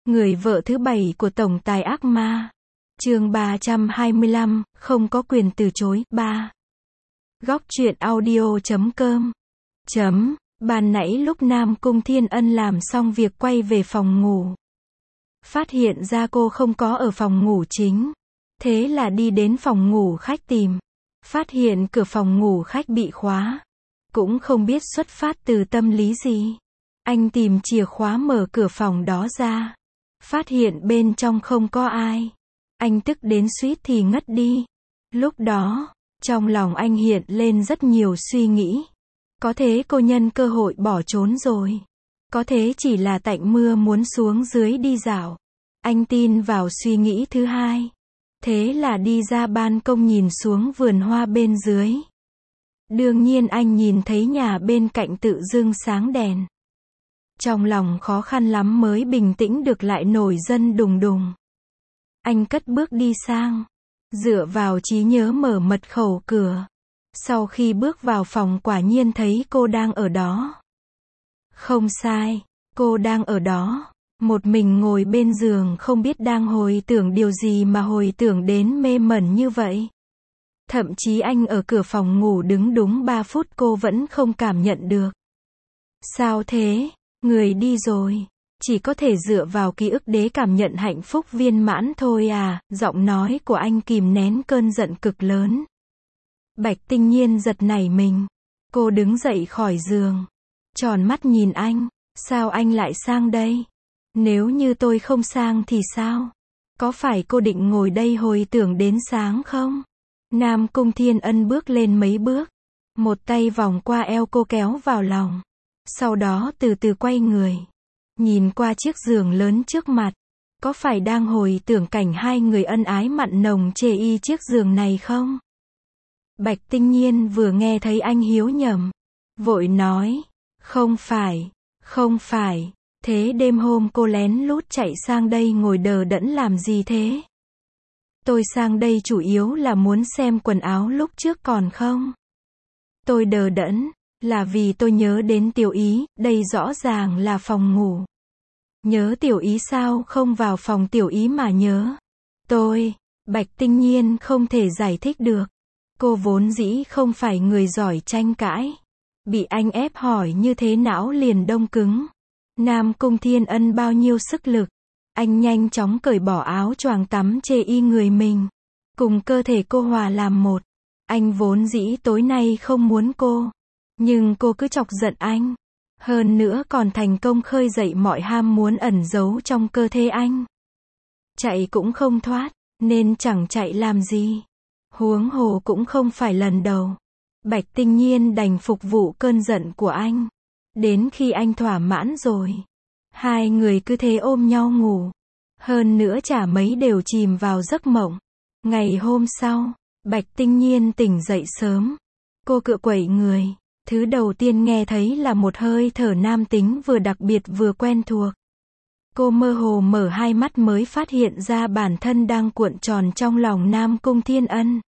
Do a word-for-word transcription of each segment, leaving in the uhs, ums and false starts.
Người vợ thứ bảy của tổng tài ác ma. Chương ba trăm hai mươi lăm, không có quyền từ chối. ba. Góc truyện audio chấm com. Chấm. Ban nãy lúc Nam Cung Thiên Ân làm xong việc quay về phòng ngủ, phát hiện ra cô không có ở phòng ngủ chính. Thế là đi đến phòng ngủ khách tìm. Phát hiện cửa phòng ngủ khách bị khóa. Cũng không biết xuất phát từ tâm lý gì. Anh tìm chìa khóa mở cửa phòng đó ra. Phát hiện bên trong không có ai. Anh tức đến suýt thì ngất đi. Lúc đó, trong lòng anh hiện lên rất nhiều suy nghĩ. Có thế cô nhân cơ hội bỏ trốn rồi. Có thế chỉ là tạnh mưa muốn xuống dưới đi dạo. Anh tin vào suy nghĩ thứ hai. Thế là đi ra ban công nhìn xuống vườn hoa bên dưới. Đương nhiên anh nhìn thấy nhà bên cạnh tự dưng sáng đèn. Trong lòng khó khăn lắm mới bình tĩnh được lại nổi giận đùng đùng. Anh cất bước đi sang. Dựa vào trí nhớ mở mật khẩu cửa. Sau khi bước vào phòng quả nhiên thấy cô đang ở đó. Không sai, cô đang ở đó. Một mình ngồi bên giường không biết đang hồi tưởng điều gì mà hồi tưởng đến mê mẩn như vậy. Thậm chí anh ở cửa phòng ngủ đứng đúng ba phút cô vẫn không cảm nhận được. Sao thế? Người đi rồi. Chỉ có thể dựa vào ký ức để cảm nhận hạnh phúc viên mãn thôi à. Giọng nói của anh kìm nén cơn giận cực lớn. Bạch Tinh Nhiên giật nảy mình. Cô đứng dậy khỏi giường. Tròn mắt nhìn anh. Sao anh lại sang đây? Nếu như tôi không sang thì sao? Có phải cô định ngồi đây hồi tưởng đến sáng không? Nam Cung Thiên Ân bước lên mấy bước. Một tay vòng qua eo cô kéo vào lòng. Sau đó từ từ quay người. Nhìn qua chiếc giường lớn trước mặt. Có phải đang hồi tưởng cảnh hai người ân ái mặn nồng chê y chiếc giường này không? Bạch Tinh Nhiên vừa nghe thấy anh hiếu nhầm. Vội nói. Không phải. Không phải. Thế đêm hôm cô lén lút chạy sang đây ngồi đờ đẫn làm gì thế? Tôi sang đây chủ yếu là muốn xem quần áo lúc trước còn không. Tôi đờ đẫn, là vì tôi nhớ đến Tiểu Ý, đây rõ ràng là phòng ngủ. Nhớ Tiểu Ý sao không vào phòng Tiểu Ý mà nhớ? Tôi, Bạch Tinh Nhiên không thể giải thích được. Cô vốn dĩ không phải người giỏi tranh cãi. Bị anh ép hỏi như thế não liền đông cứng. Nam Cung Thiên Ân bao nhiêu sức lực. Anh nhanh chóng cởi bỏ áo choàng tắm chê y người mình. Cùng cơ thể cô hòa làm một. Anh vốn dĩ tối nay không muốn cô. Nhưng cô cứ chọc giận anh. Hơn nữa còn thành công khơi dậy mọi ham muốn ẩn giấu trong cơ thể anh. Chạy cũng không thoát, nên chẳng chạy làm gì. Huống hồ cũng không phải lần đầu. Bạch Tinh Nhiên đành phục vụ cơn giận của anh. Đến khi anh thỏa mãn rồi. Hai người cứ thế ôm nhau ngủ. Hơn nữa chả mấy đều chìm vào giấc mộng. Ngày hôm sau, Bạch Tinh Nhiên tỉnh dậy sớm. Cô cựa quậy người. Thứ đầu tiên nghe thấy là một hơi thở nam tính vừa đặc biệt vừa quen thuộc. Cô mơ hồ mở hai mắt mới phát hiện ra bản thân đang cuộn tròn trong lòng Nam Cung Thiên Ân.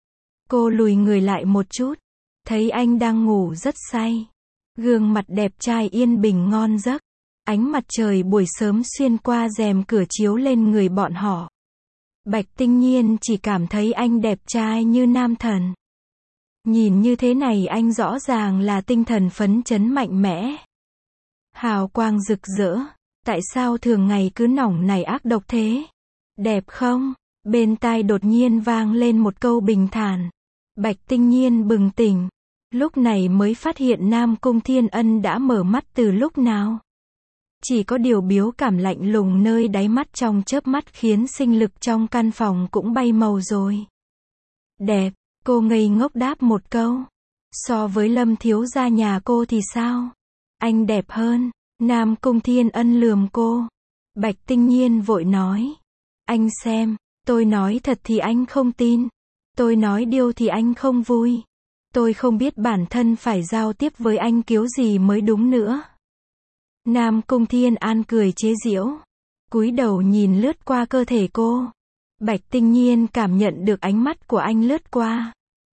Cô lùi người lại một chút. Thấy anh đang ngủ rất say. Gương mặt đẹp trai yên bình ngon giấc. Ánh mặt trời buổi sớm xuyên qua rèm cửa chiếu lên người bọn họ. Bạch Tinh Nhiên chỉ cảm thấy anh đẹp trai như nam thần. Nhìn như thế này anh rõ ràng là tinh thần phấn chấn mạnh mẽ. Hào quang rực rỡ. Tại sao thường ngày cứ nỏng này ác độc thế? Đẹp không? Bên tai đột nhiên vang lên một câu bình thản. Bạch Tinh Nhiên bừng tỉnh. Lúc này mới phát hiện Nam Cung Thiên Ân đã mở mắt từ lúc nào. Chỉ có điều biếu cảm lạnh lùng nơi đáy mắt trong chớp mắt khiến sinh lực trong căn phòng cũng bay màu rồi. Đẹp, cô ngây ngốc đáp một câu. So với Lâm thiếu gia nhà cô thì sao? Anh đẹp hơn. Nam Cung Thiên Ân lườm cô. Bạch Tinh Nhiên vội nói. Anh xem, tôi nói thật thì anh không tin. Tôi nói điêu thì anh không vui. Tôi không biết bản thân phải giao tiếp với anh kiểu gì mới đúng nữa. Nam Cung Thiên An cười chế giễu. Cúi đầu nhìn lướt qua cơ thể cô. Bạch Tinh Nhiên cảm nhận được ánh mắt của anh lướt qua.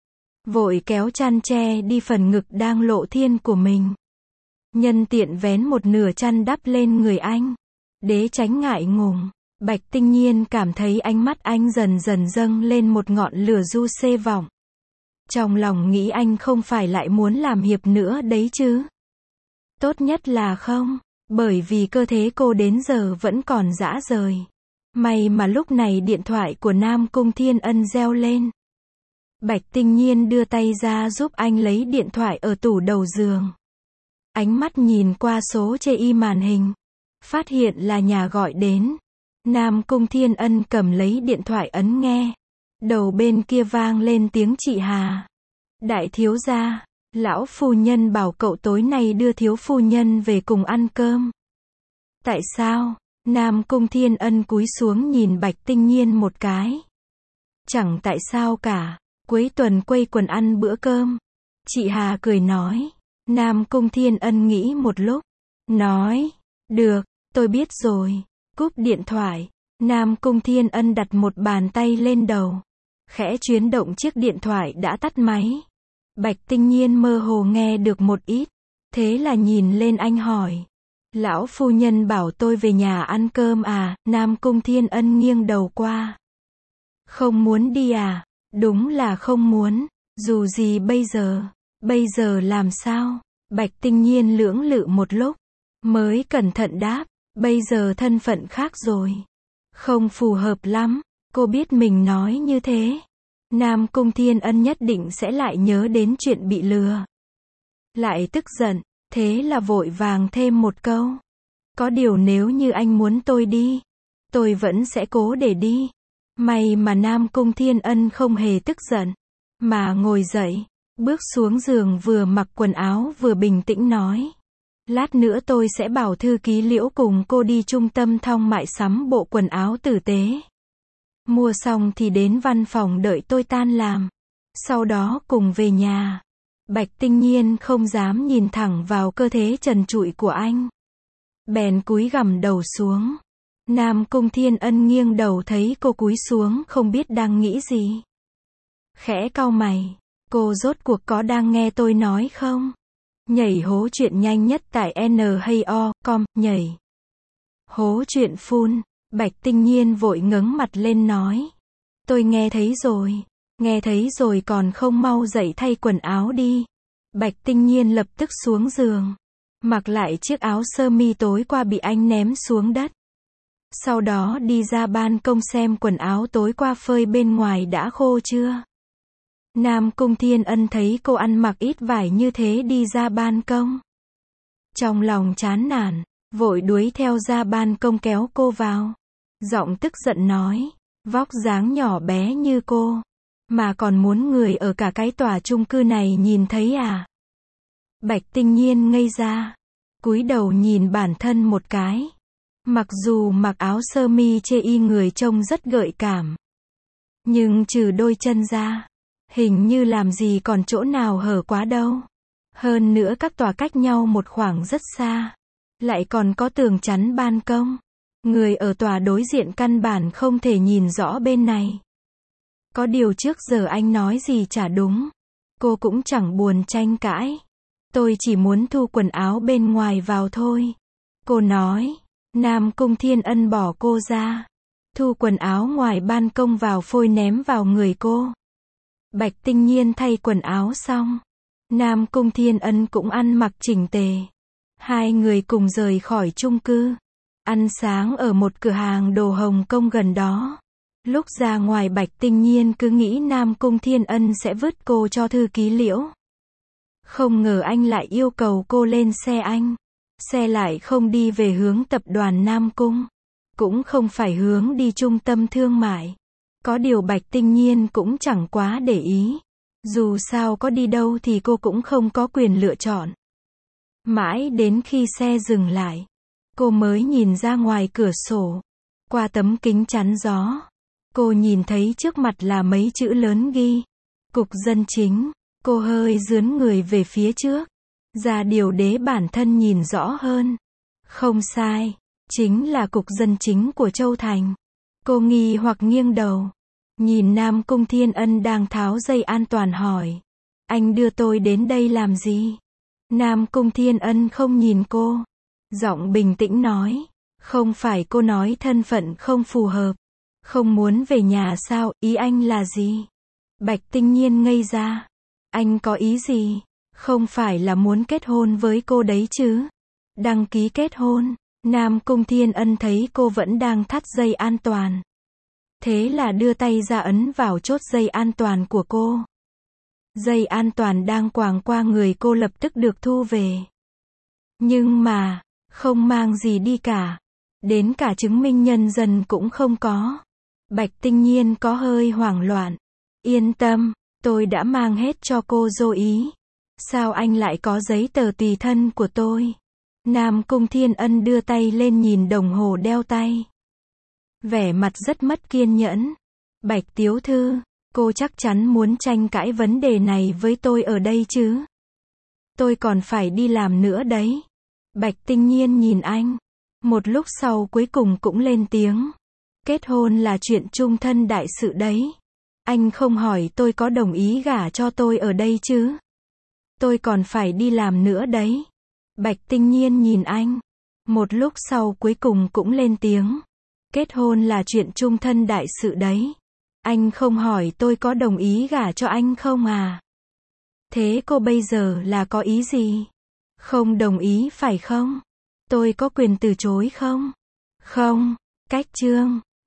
Vội kéo chăn che đi phần ngực đang lộ thiên của mình. Nhân tiện vén một nửa chăn đắp lên người anh. Để tránh ngại ngùng, Bạch Tinh Nhiên cảm thấy ánh mắt anh dần dần dâng lên một ngọn lửa du xê vọng. Trong lòng nghĩ anh không phải lại muốn làm hiệp nữa đấy chứ. Tốt nhất là không, bởi vì cơ thể cô đến giờ vẫn còn rã rời. May mà lúc này điện thoại của Nam Cung Thiên Ân reo lên. Bạch Tinh Nhiên đưa tay ra giúp anh lấy điện thoại ở tủ đầu giường. Ánh mắt nhìn qua số chê y màn hình. Phát hiện là nhà gọi đến. Nam Cung Thiên Ân cầm lấy điện thoại ấn nghe. Đầu bên kia vang lên tiếng chị Hà. Đại thiếu gia, lão phu nhân bảo cậu tối nay đưa thiếu phu nhân về cùng ăn cơm. Tại sao? Nam Cung Thiên Ân cúi xuống nhìn Bạch Tinh Nhiên một cái. Chẳng tại sao cả, cuối tuần quây quần ăn bữa cơm. Chị Hà cười nói. Nam Cung Thiên Ân nghĩ một lúc. Nói, được, tôi biết rồi. Cúp điện thoại. Nam Cung Thiên Ân đặt một bàn tay lên đầu. Khẽ chuyển động chiếc điện thoại đã tắt máy. Bạch Tinh Nhiên mơ hồ nghe được một ít. Thế là nhìn lên anh hỏi. Lão phu nhân bảo tôi về nhà ăn cơm à? Nam Cung Thiên Ân nghiêng đầu qua. Không muốn đi à? Đúng là không muốn. Dù gì bây giờ. Bây giờ làm sao? Bạch Tinh Nhiên lưỡng lự một lúc. Mới cẩn thận đáp. Bây giờ thân phận khác rồi. Không phù hợp lắm. Cô biết mình nói như thế. Nam Cung Thiên Ân nhất định sẽ lại nhớ đến chuyện bị lừa. Lại tức giận. Thế là vội vàng thêm một câu. Có điều nếu như anh muốn tôi đi, tôi vẫn sẽ cố để đi. May mà Nam Cung Thiên Ân không hề tức giận, mà ngồi dậy, bước xuống giường vừa mặc quần áo vừa bình tĩnh nói. Lát nữa tôi sẽ bảo thư ký Liễu cùng cô đi trung tâm Thong Mại sắm bộ quần áo tử tế. Mua xong thì đến văn phòng đợi tôi tan làm. Sau đó cùng về nhà. Bạch Tinh Nhiên không dám nhìn thẳng vào cơ thể trần trụi của anh. Bèn cúi gằm đầu xuống. Nam Cung Thiên Ân nghiêng đầu thấy cô cúi xuống không biết đang nghĩ gì. Khẽ cau mày. Cô rốt cuộc có đang nghe tôi nói không? Nhảy hố chuyện nhanh nhất tại N hay O chấm com, nhảy. Hố chuyện phun. Bạch Tinh Nhiên vội ngẩng mặt lên nói. Tôi nghe thấy rồi. Nghe thấy rồi còn không mau dậy thay quần áo đi. Bạch Tinh Nhiên lập tức xuống giường. Mặc lại chiếc áo sơ mi tối qua bị anh ném xuống đất. Sau đó đi ra ban công xem quần áo tối qua phơi bên ngoài đã khô chưa. Nam Cung Thiên Ân thấy cô ăn mặc ít vải như thế đi ra ban công. Trong lòng chán nản, vội đuổi theo ra ban công kéo cô vào. Giọng tức giận nói, vóc dáng nhỏ bé như cô, mà còn muốn người ở cả cái tòa chung cư này nhìn thấy à? Bạch Tinh Nhiên ngây ra, cúi đầu nhìn bản thân một cái. Mặc dù mặc áo sơ mi chê y người trông rất gợi cảm, nhưng trừ đôi chân ra, hình như làm gì còn chỗ nào hở quá đâu. Hơn nữa các tòa cách nhau một khoảng rất xa, lại còn có tường chắn ban công. Người ở tòa đối diện căn bản không thể nhìn rõ bên này. Có điều trước giờ anh nói gì chả đúng. Cô cũng chẳng buồn tranh cãi. Tôi chỉ muốn thu quần áo bên ngoài vào thôi. Cô nói. Nam Cung Thiên Ân bỏ cô ra. Thu quần áo ngoài ban công vào phôi ném vào người cô. Bạch Tinh Nhiên thay quần áo xong. Nam Cung Thiên Ân cũng ăn mặc chỉnh tề. Hai người cùng rời khỏi chung cư. Ăn sáng ở một cửa hàng đồ Hồng Kông gần đó. Lúc ra ngoài Bạch Tinh Nhiên cứ nghĩ Nam Cung Thiên Ân sẽ vứt cô cho thư ký Liễu. Không ngờ anh lại yêu cầu cô lên xe anh. Xe lại không đi về hướng tập đoàn Nam Cung. Cũng không phải hướng đi trung tâm thương mại. Có điều Bạch Tinh Nhiên cũng chẳng quá để ý. Dù sao có đi đâu thì cô cũng không có quyền lựa chọn. Mãi đến khi xe dừng lại, cô mới nhìn ra ngoài cửa sổ. Qua tấm kính chắn gió, cô nhìn thấy trước mặt là mấy chữ lớn ghi. Cục Dân Chính. Cô hơi dướn người về phía trước. Ra điều đế bản thân nhìn rõ hơn. Không sai. Chính là Cục Dân Chính của Châu Thành. Cô nghi hoặc nghiêng đầu. Nhìn Nam Cung Thiên Ân đang tháo dây an toàn hỏi. Anh đưa tôi đến đây làm gì? Nam Cung Thiên Ân không nhìn cô. Giọng bình tĩnh nói. Không phải cô nói thân phận không phù hợp. Không muốn về nhà sao, ý anh là gì? Bạch Tinh Nhiên ngây ra. Anh có ý gì? Không phải là muốn kết hôn với cô đấy chứ? Đăng ký kết hôn. Nam Cung Thiên Ân thấy cô vẫn đang thắt dây an toàn. Thế là đưa tay ra ấn vào chốt dây an toàn của cô. Dây an toàn đang quàng qua người cô lập tức được thu về. Nhưng mà, không mang gì đi cả. Đến cả chứng minh nhân dân cũng không có. Bạch Tinh Nhiên có hơi hoảng loạn. Yên tâm, tôi đã mang hết cho cô rồi ý. Sao anh lại có giấy tờ tùy thân của tôi? Nam Cung Thiên Ân đưa tay lên nhìn đồng hồ đeo tay. Vẻ mặt rất mất kiên nhẫn. Bạch tiểu thư, cô chắc chắn muốn tranh cãi vấn đề này với tôi ở đây chứ? Tôi còn phải đi làm nữa đấy. Bạch Tinh Nhiên nhìn anh. Một lúc sau cuối cùng cũng lên tiếng. Kết hôn là chuyện chung thân đại sự đấy. Anh không hỏi tôi có đồng ý gả cho tôi ở đây chứ? Tôi còn phải đi làm nữa đấy. Bạch Tinh Nhiên nhìn anh. Một lúc sau cuối cùng cũng lên tiếng. Kết hôn là chuyện chung thân đại sự đấy. Anh không hỏi tôi có đồng ý gả cho anh không à? Thế cô bây giờ là có ý gì? Không đồng ý phải không? Tôi có quyền từ chối không? Không. Cách chương